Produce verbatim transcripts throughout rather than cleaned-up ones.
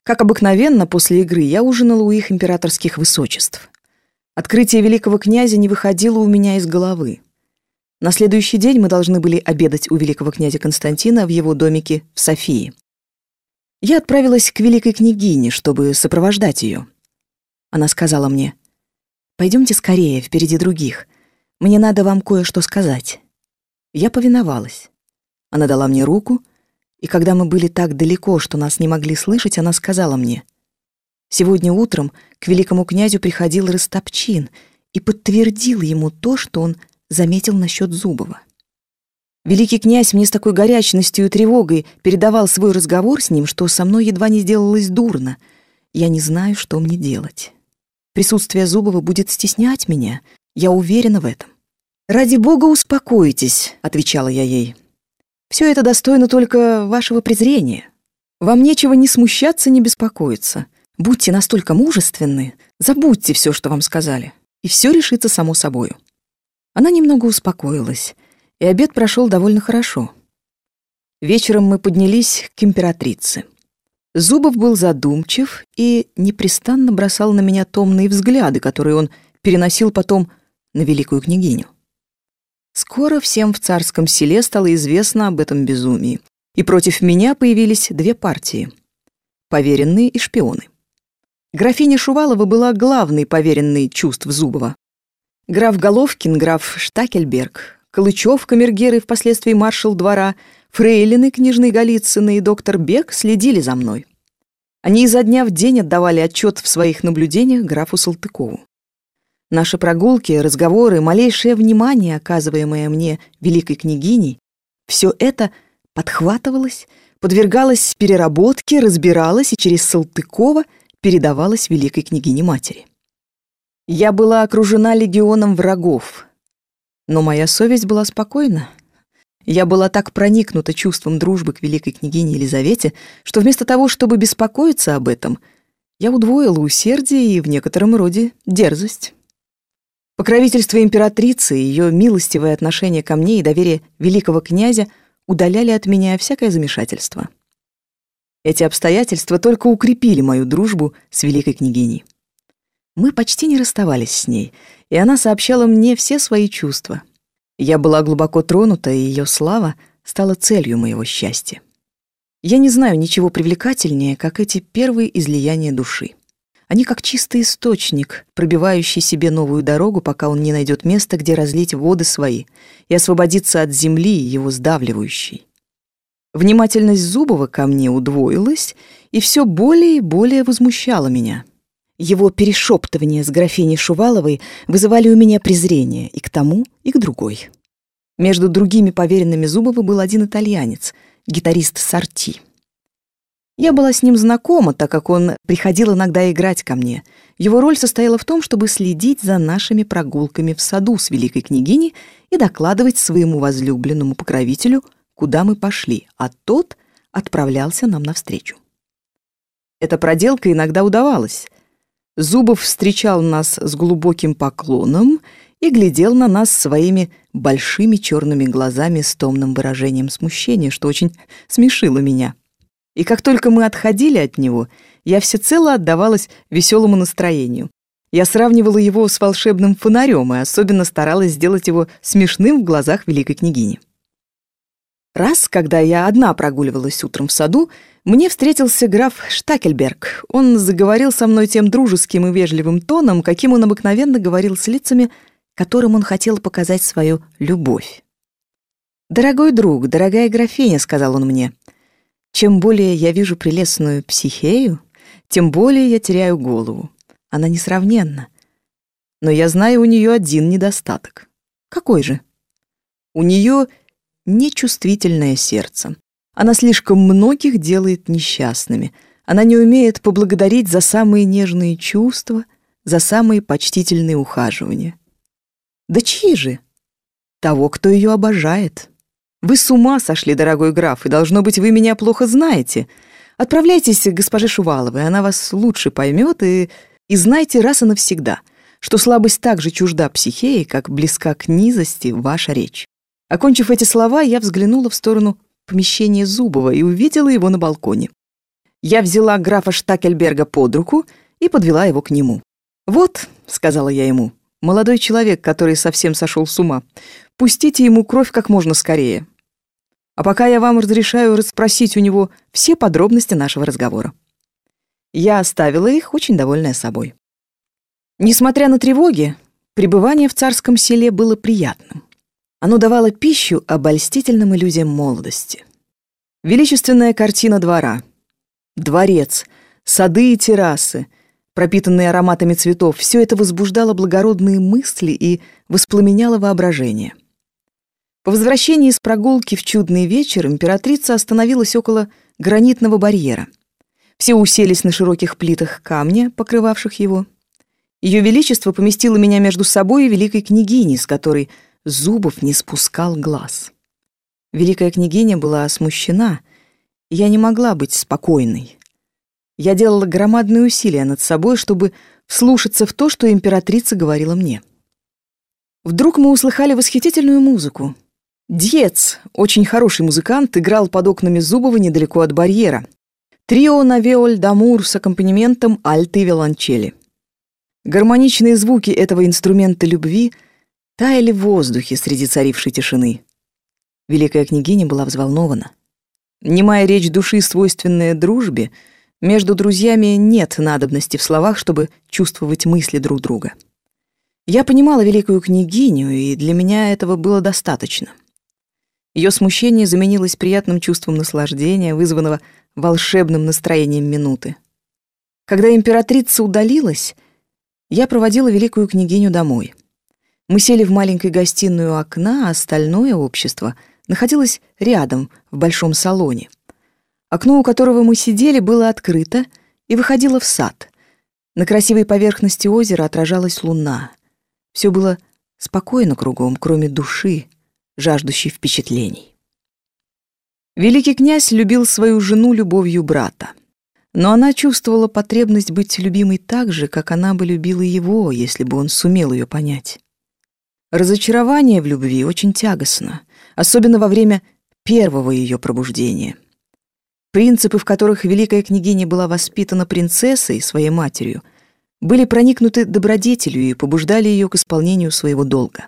Как обыкновенно, после игры я ужинала у их императорских высочеств. Открытие великого князя не выходило у меня из головы. На следующий день мы должны были обедать у великого князя Константина в его домике в Софии. Я отправилась к великой княгине, чтобы сопровождать ее. Она сказала мне: «Пойдемте скорее, впереди других. Мне надо вам кое-что сказать». Я повиновалась. Она дала мне руку, и когда мы были так далеко, что нас не могли слышать, она сказала мне: «Сегодня утром к великому князю приходил Растопчин и подтвердил ему то, что он заметил насчет Зубова. Великий князь мне с такой горячностью и тревогой передавал свой разговор с ним, что со мной едва не сделалось дурно. Я не знаю, что мне делать. Присутствие Зубова будет стеснять меня, я уверена в этом». «Ради бога, успокойтесь», — отвечала я ей. «Все это достойно только вашего презрения. Вам нечего ни смущаться, ни беспокоиться. Будьте настолько мужественны, забудьте все, что вам сказали, и все решится само собою». Она немного успокоилась, и обед прошел довольно хорошо. Вечером мы поднялись к императрице. Зубов был задумчив и непрестанно бросал на меня томные взгляды, которые он переносил потом на великую княгиню. Скоро всем в царском селе стало известно об этом безумии, и против меня появились две партии — поверенные и шпионы. Графиня Шувалова была главной поверенной чувств Зубова. Граф Головкин, граф Штакельберг, Калычев, камергер и впоследствии маршал двора, фрейлины, княжны Голицыны и доктор Бек следили за мной. Они изо дня в день отдавали отчет в своих наблюдениях графу Салтыкову. Наши прогулки, разговоры, малейшее внимание, оказываемое мне великой княгиней, все это подхватывалось, подвергалось переработке, разбиралось и через Салтыкова передавалось великой княгине-матери. Я была окружена легионом врагов, но моя совесть была спокойна. Я была так проникнута чувством дружбы к великой княгине Елизавете, что вместо того, чтобы беспокоиться об этом, я удвоила усердие и в некотором роде дерзость. Покровительство императрицы, ее милостивое отношение ко мне и доверие великого князя удаляли от меня всякое замешательство. Эти обстоятельства только укрепили мою дружбу с великой княгиней. Мы почти не расставались с ней, и она сообщала мне все свои чувства. Я была глубоко тронута, и ее слава стала целью моего счастья. Я не знаю ничего привлекательнее, как эти первые излияния души. Они как чистый источник, пробивающий себе новую дорогу, пока он не найдет места, где разлить воды свои и освободиться от земли, его сдавливающей. Внимательность Зубова ко мне удвоилась и все более и более возмущала меня. Его перешептывания с графиней Шуваловой вызывали у меня презрение и к тому, и к другой. Между другими поверенными Зубова был один итальянец, гитарист Сорти. Я была с ним знакома, так как он приходил иногда играть ко мне. Его роль состояла в том, чтобы следить за нашими прогулками в саду с великой княгиней и докладывать своему возлюбленному покровителю, куда мы пошли, а тот отправлялся нам навстречу. Эта проделка иногда удавалась. Зубов встречал нас с глубоким поклоном и глядел на нас своими большими черными глазами с томным выражением смущения, что очень смешило меня. И как только мы отходили от него, я всецело отдавалась веселому настроению. Я сравнивала его с волшебным фонарем и особенно старалась сделать его смешным в глазах великой княгини. Раз, когда я одна прогуливалась утром в саду, мне встретился граф Штакельберг. Он заговорил со мной тем дружеским и вежливым тоном, каким он обыкновенно говорил с лицами, которым он хотел показать свою любовь. «Дорогой друг, дорогая графиня», — сказал он мне, — «чем более я вижу прелестную Психею, тем более я теряю голову. Она несравненна. Но я знаю у нее один недостаток». «Какой же?» «У нее нечувствительное сердце. Она слишком многих делает несчастными. Она не умеет поблагодарить за самые нежные чувства, за самые почтительные ухаживания». «Да чьи же?» «Того, кто ее обожает». «Вы с ума сошли, дорогой граф, и, должно быть, вы меня плохо знаете. Отправляйтесь к госпоже Шуваловой, она вас лучше поймет, и, и знайте раз и навсегда, что слабость так же чужда Психеи, как близка к низости ваша речь». Окончив эти слова, я взглянула в сторону помещения Зубова и увидела его на балконе. Я взяла графа Штакельберга под руку и подвела его к нему. «Вот», — сказала я ему, — «молодой человек, который совсем сошел с ума. Пустите ему кровь как можно скорее. А пока я вам разрешаю расспросить у него все подробности нашего разговора». Я оставила их, очень довольная собой. Несмотря на тревоги, пребывание в царском селе было приятным. Оно давало пищу обольстительным иллюзиям молодости. Величественная картина двора, дворец, сады и террасы, пропитанные ароматами цветов, все это возбуждало благородные мысли и воспламеняло воображение. По возвращении из прогулки в чудный вечер императрица остановилась около гранитного барьера. Все уселись на широких плитах камня, покрывавших его. Ее Величество поместило меня между собой и великой княгиней, с которой Зубов не спускал глаз. Великая княгиня была смущена, и я не могла быть спокойной. Я делала громадные усилия над собой, чтобы вслушаться в то, что императрица говорила мне. Вдруг мы услыхали восхитительную музыку. Дьец, очень хороший музыкант, играл под окнами Зубова недалеко от барьера. Трио на виоль-дамур с аккомпанементом альты и виолончели. Гармоничные звуки этого инструмента любви таяли в воздухе среди царившей тишины. Великая княгиня была взволнована. Немая речь души, свойственная дружбе, между друзьями нет надобности в словах, чтобы чувствовать мысли друг друга. Я понимала великую княгиню, и для меня этого было достаточно. Ее смущение заменилось приятным чувством наслаждения, вызванного волшебным настроением минуты. Когда императрица удалилась, я проводила великую княгиню домой. Мы сели в маленькой гостиную у окна, а остальное общество находилось рядом, в большом салоне. Окно, у которого мы сидели, было открыто и выходило в сад. На красивой поверхности озера отражалась луна. Все было спокойно кругом, кроме души, жаждущей впечатлений. Великий князь любил свою жену любовью брата. Но она чувствовала потребность быть любимой так же, как она бы любила его, если бы он сумел ее понять. Разочарование в любви очень тягостно, особенно во время первого ее пробуждения. Принципы, в которых великая княгиня была воспитана принцессой, своей матерью, были проникнуты добродетелью и побуждали ее к исполнению своего долга.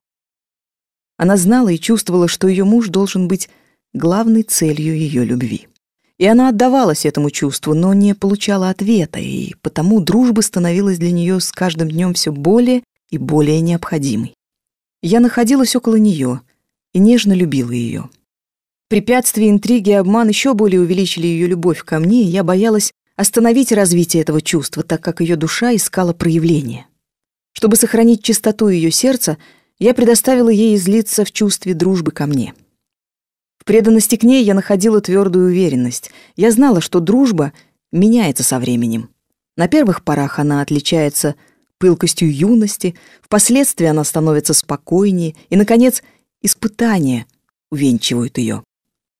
Она знала и чувствовала, что ее муж должен быть главной целью ее любви. И она отдавалась этому чувству, но не получала ответа, и потому дружба становилась для нее с каждым днем все более и более необходимой. Я находилась около нее и нежно любила ее. Препятствия, интриги и обман еще более увеличили ее любовь ко мне, и я боялась остановить развитие этого чувства, так как ее душа искала проявления. Чтобы сохранить чистоту ее сердца, я предоставила ей излиться в чувстве дружбы ко мне. В преданности к ней я находила твердую уверенность. Я знала, что дружба меняется со временем. На первых порах она отличается пылкостью юности, впоследствии она становится спокойнее, и, наконец, испытания увенчивают ее.